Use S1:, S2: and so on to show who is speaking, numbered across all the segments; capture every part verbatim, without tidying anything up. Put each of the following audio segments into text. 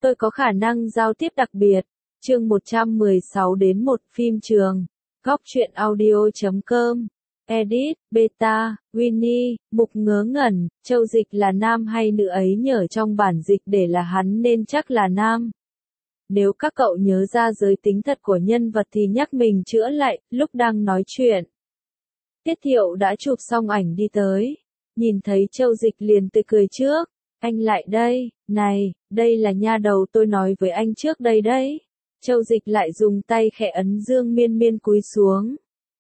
S1: Tôi có khả năng giao tiếp đặc biệt. Chương một trăm mười sáu đến một phim trường. Góc truyện audio chấm com. Edit, Beta, Winnie, Mục ngớ ngẩn, Châu Dịch là nam hay nữ ấy nhờ trong bản dịch để là hắn nên chắc là nam. Nếu các cậu nhớ ra giới tính thật của nhân vật thì nhắc mình chữa lại, lúc đang nói chuyện. Tiết Thiệu đã chụp xong ảnh đi tới. Nhìn thấy Châu Dịch liền tươi cười trước. Anh lại đây, này, đây là nha đầu tôi nói với anh trước đây đấy. Châu Dịch lại dùng tay khẽ ấn Dương Miên Miên cúi xuống.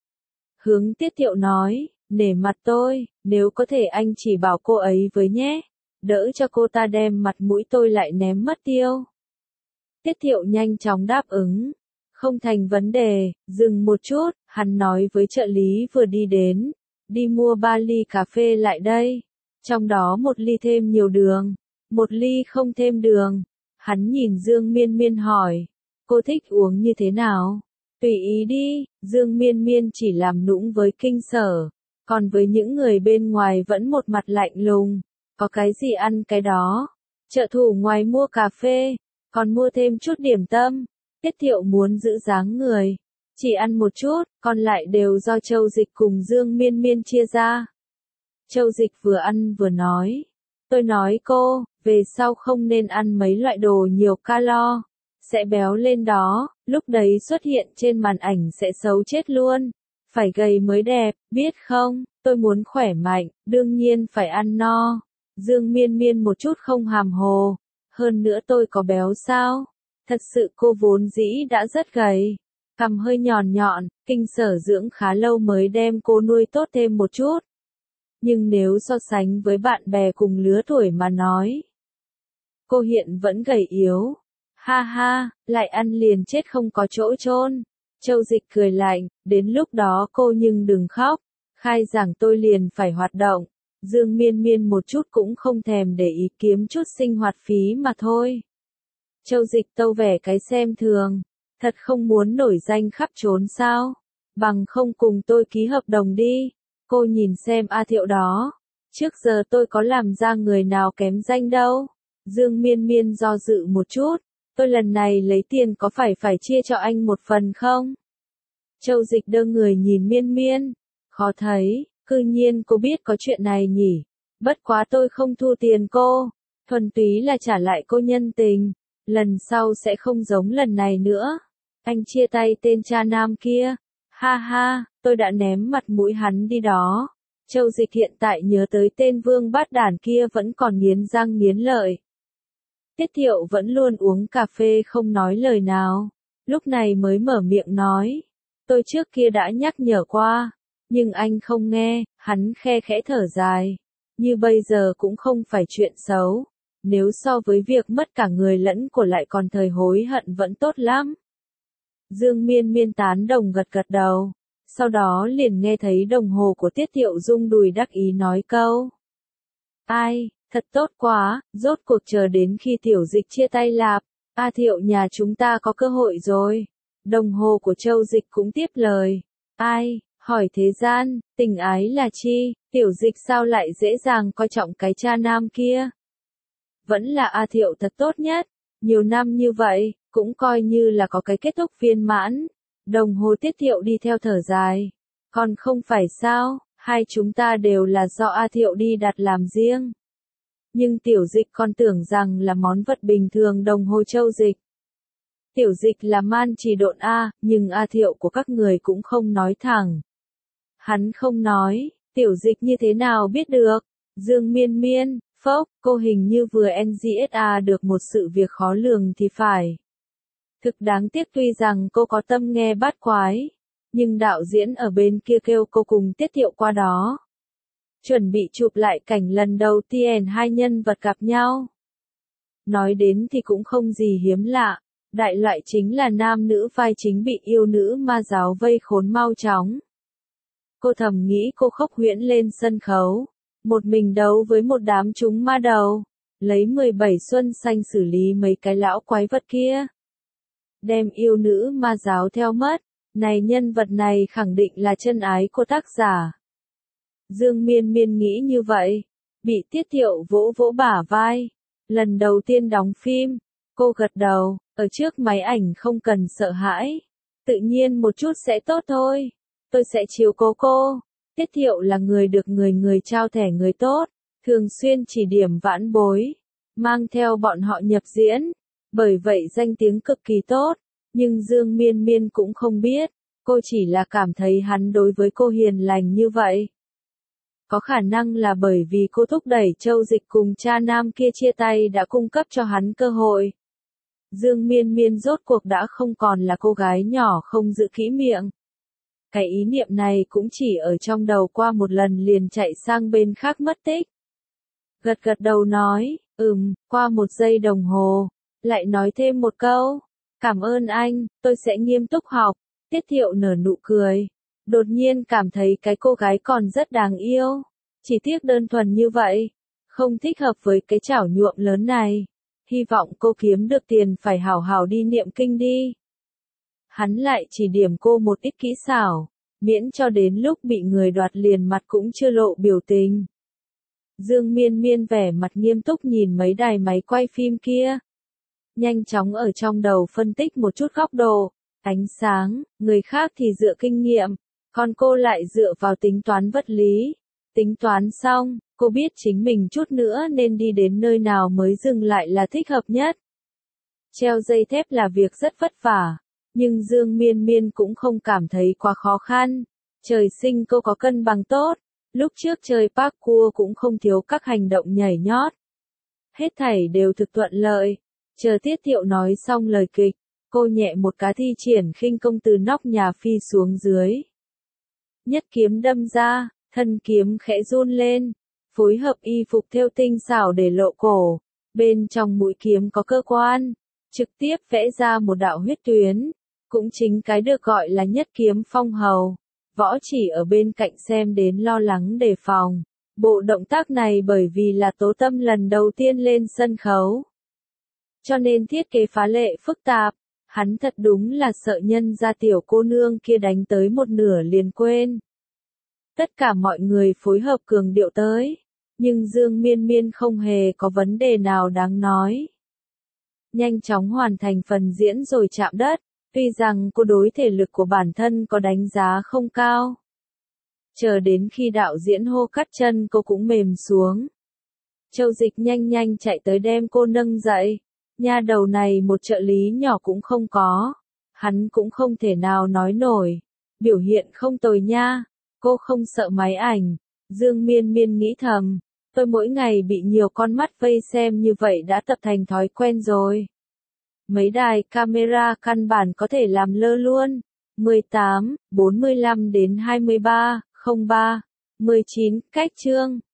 S1: Hướng Tiết Thiệu nói, nể mặt tôi, nếu có thể anh chỉ bảo cô ấy với nhé. Đỡ cho cô ta đem mặt mũi tôi lại ném mất tiêu. Tiết Thiệu nhanh chóng đáp ứng. Không thành vấn đề, dừng một chút, hắn nói với trợ lý vừa đi đến. Đi mua ba ly cà phê lại đây. Trong đó một ly thêm nhiều đường, một ly không thêm đường. Hắn nhìn Dương Miên Miên hỏi, cô thích uống như thế nào? Tùy ý đi, Dương Miên Miên chỉ làm nũng với Kinh Sở, còn với những người bên ngoài vẫn một mặt lạnh lùng, có cái gì ăn cái đó. Trợ thủ ngoài mua cà phê, còn mua thêm chút điểm tâm. Tiết Thiệu muốn giữ dáng người, chỉ ăn một chút, còn lại đều do Châu Dịch cùng Dương Miên Miên chia ra. Châu Dịch vừa ăn vừa nói, tôi nói cô, về sau không nên ăn mấy loại đồ nhiều calo, sẽ béo lên đó, lúc đấy xuất hiện trên màn ảnh sẽ xấu chết luôn, phải gầy mới đẹp, biết không, tôi muốn khỏe mạnh, đương nhiên phải ăn no. Dương Miên Miên một chút không hàm hồ, hơn nữa tôi có béo sao, thật sự cô vốn dĩ đã rất gầy, cằm hơi nhọn nhọn, Kinh Sở dưỡng khá lâu mới đem cô nuôi tốt thêm một chút. Nhưng nếu so sánh với bạn bè cùng lứa tuổi mà nói, cô hiện vẫn gầy yếu. Ha ha, lại ăn liền chết không có chỗ chôn. Châu Dịch cười lạnh, đến lúc đó cô nhưng đừng khóc, khai giảng tôi liền phải hoạt động. Dương Miên Miên một chút cũng không thèm để ý, kiếm chút sinh hoạt phí mà thôi. Châu Dịch tâu vẻ cái xem thường, thật không muốn nổi danh khắp trốn sao, bằng không cùng tôi ký hợp đồng đi. Cô nhìn xem A Thiệu đó, trước giờ tôi có làm ra người nào kém danh đâu. Dương Miên Miên do dự một chút, tôi lần này lấy tiền có phải phải chia cho anh một phần không? Châu Dịch đơ người nhìn Miên Miên, khó thấy, cư nhiên cô biết có chuyện này nhỉ, bất quá tôi không thu tiền cô, thuần túy là trả lại cô nhân tình, lần sau sẽ không giống lần này nữa. Anh chia tay tên cha nam kia. Ha ha, tôi đã ném mặt mũi hắn đi đó. Châu Dịch hiện tại nhớ tới tên vương bát đản kia vẫn còn nghiến răng nghiến lợi. Tiết Thiệu vẫn luôn uống cà phê không nói lời nào. Lúc này mới mở miệng nói. Tôi trước kia đã nhắc nhở qua. Nhưng anh không nghe, hắn khe khẽ thở dài. Như bây giờ cũng không phải chuyện xấu. Nếu so với việc mất cả người lẫn của lại còn thời hối hận vẫn tốt lắm. Dương Miên Miên tán đồng gật gật đầu, sau đó liền nghe thấy đồng hồ của Tiết Thiệu rung đùi đắc ý nói câu. Ai, thật tốt quá, rốt cuộc chờ đến khi Tiểu Dịch chia tay lạp, A Thiệu nhà chúng ta có cơ hội rồi. Đồng hồ của Châu Dịch cũng tiếp lời. Ai, hỏi thế gian, tình ái là chi, Tiểu Dịch sao lại dễ dàng coi trọng cái cha nam kia. Vẫn là A Thiệu thật tốt nhất, nhiều năm như vậy. Cũng coi như là có cái kết thúc viên mãn. Đồng hồ Tiết Thiệu đi theo thở dài. Còn không phải sao, hai chúng ta đều là do A Thiệu đi đặt làm riêng. Nhưng Tiểu Dịch còn tưởng rằng là món vật bình thường đồng hồ Châu Dịch. Tiểu Dịch là man chỉ độn A, nhưng A Thiệu của các người cũng không nói thẳng. Hắn không nói, Tiểu Dịch như thế nào biết được. Dương Miên Miên, phốc, cô hình như vừa en giê ét a được một sự việc khó lường thì phải. Thực đáng tiếc tuy rằng cô có tâm nghe bát quái, nhưng đạo diễn ở bên kia kêu cô cùng Tiết Thiệu qua đó. Chuẩn bị chụp lại cảnh lần đầu tiên hai nhân vật gặp nhau. Nói đến thì cũng không gì hiếm lạ, đại loại chính là nam nữ vai chính bị yêu nữ ma giáo vây khốn mau chóng. Cô thầm nghĩ cô khốc huyễn lên sân khấu, một mình đấu với một đám chúng ma đầu, lấy mười bảy xuân xanh xử lý mấy cái lão quái vật kia. Đem yêu nữ ma giáo theo mất, này nhân vật này khẳng định là chân ái của tác giả. Dương Miên Miên nghĩ như vậy, bị Tiết Thiệu vỗ vỗ bả vai. Lần đầu tiên đóng phim, Cô gật đầu, ở trước máy ảnh không cần sợ hãi. Tự nhiên một chút sẽ tốt thôi. Tôi sẽ chiếu cố cô. Tiết Thiệu là người được người người trao thẻ người tốt, thường xuyên chỉ điểm vãn bối, mang theo bọn họ nhập diễn. Bởi vậy danh tiếng cực kỳ tốt. Nhưng Dương Miên Miên cũng không biết, cô chỉ là cảm thấy hắn đối với cô hiền lành như vậy. Có khả năng là bởi vì cô thúc đẩy Châu Dịch cùng cha nam kia chia tay đã cung cấp cho hắn cơ hội. Dương Miên Miên rốt cuộc đã không còn là cô gái nhỏ không giữ kỹ miệng. Cái ý niệm này cũng chỉ ở trong đầu qua một lần liền chạy sang bên khác mất tích. Gật gật đầu nói, ừm, qua một giây đồng hồ, lại nói thêm một câu. Cảm ơn anh, tôi sẽ nghiêm túc học. Tiết Thiệu nở nụ cười. Đột nhiên cảm thấy cái cô gái còn rất đáng yêu. Chỉ tiếc đơn thuần như vậy. Không thích hợp với cái chảo nhuộm lớn này. Hy vọng cô kiếm được tiền phải hảo hảo đi niệm kinh đi. Hắn lại chỉ điểm cô một ít kỹ xảo. Miễn cho đến lúc bị người đoạt liền mặt cũng chưa lộ biểu tình. Dương Miên Miên vẻ mặt nghiêm túc nhìn mấy đài máy quay phim kia. Nhanh chóng ở trong đầu phân tích một chút góc độ, ánh sáng, người khác thì dựa kinh nghiệm, còn cô lại dựa vào tính toán vật lý. Tính toán xong, cô biết chính mình chút nữa nên đi đến nơi nào mới dừng lại là thích hợp nhất. Treo dây thép là việc rất vất vả, nhưng Dương Miên Miên cũng không cảm thấy quá khó khăn. Trời sinh cô có cân bằng tốt, lúc trước chơi parkour cũng không thiếu các hành động nhảy nhót. Hết thảy đều thực thuận lợi. Chờ Tiết Thiệu nói xong lời kịch, cô nhẹ một cái thi triển khinh công từ nóc nhà phi xuống dưới. Nhất kiếm đâm ra, thân kiếm khẽ run lên, phối hợp y phục thêu tinh xảo để lộ cổ, bên trong mũi kiếm có cơ quan, trực tiếp vẽ ra một đạo huyết tuyến, cũng chính cái được gọi là nhất kiếm phong hầu. Võ Chỉ ở bên cạnh xem đến lo lắng đề phòng. Bộ động tác này bởi vì là Tố Tâm lần đầu tiên lên sân khấu. Cho nên thiết kế phá lệ phức tạp, hắn thật đúng là sợ nhân ra tiểu cô nương kia đánh tới một nửa liền quên. Tất cả mọi người phối hợp cường điệu tới, nhưng Dương Miên Miên không hề có vấn đề nào đáng nói. Nhanh chóng hoàn thành phần diễn rồi chạm đất, tuy rằng cô đối thể lực của bản thân có đánh giá không cao. Chờ đến khi đạo diễn hô cắt chân cô cũng mềm xuống. Châu Dịch nhanh nhanh chạy tới đem cô nâng dậy. Nha đầu này một trợ lý nhỏ cũng không có. Hắn cũng không thể nào nói nổi. Biểu hiện không tồi nha. Cô không sợ máy ảnh. Dương Miên Miên nghĩ thầm. Tôi mỗi ngày bị nhiều con mắt vây xem như vậy đã tập thành thói quen rồi. Mấy đài camera căn bản có thể làm lơ luôn. mười tám, bốn mươi lăm đến hai mươi ba, không ba, mười chín, cách chương.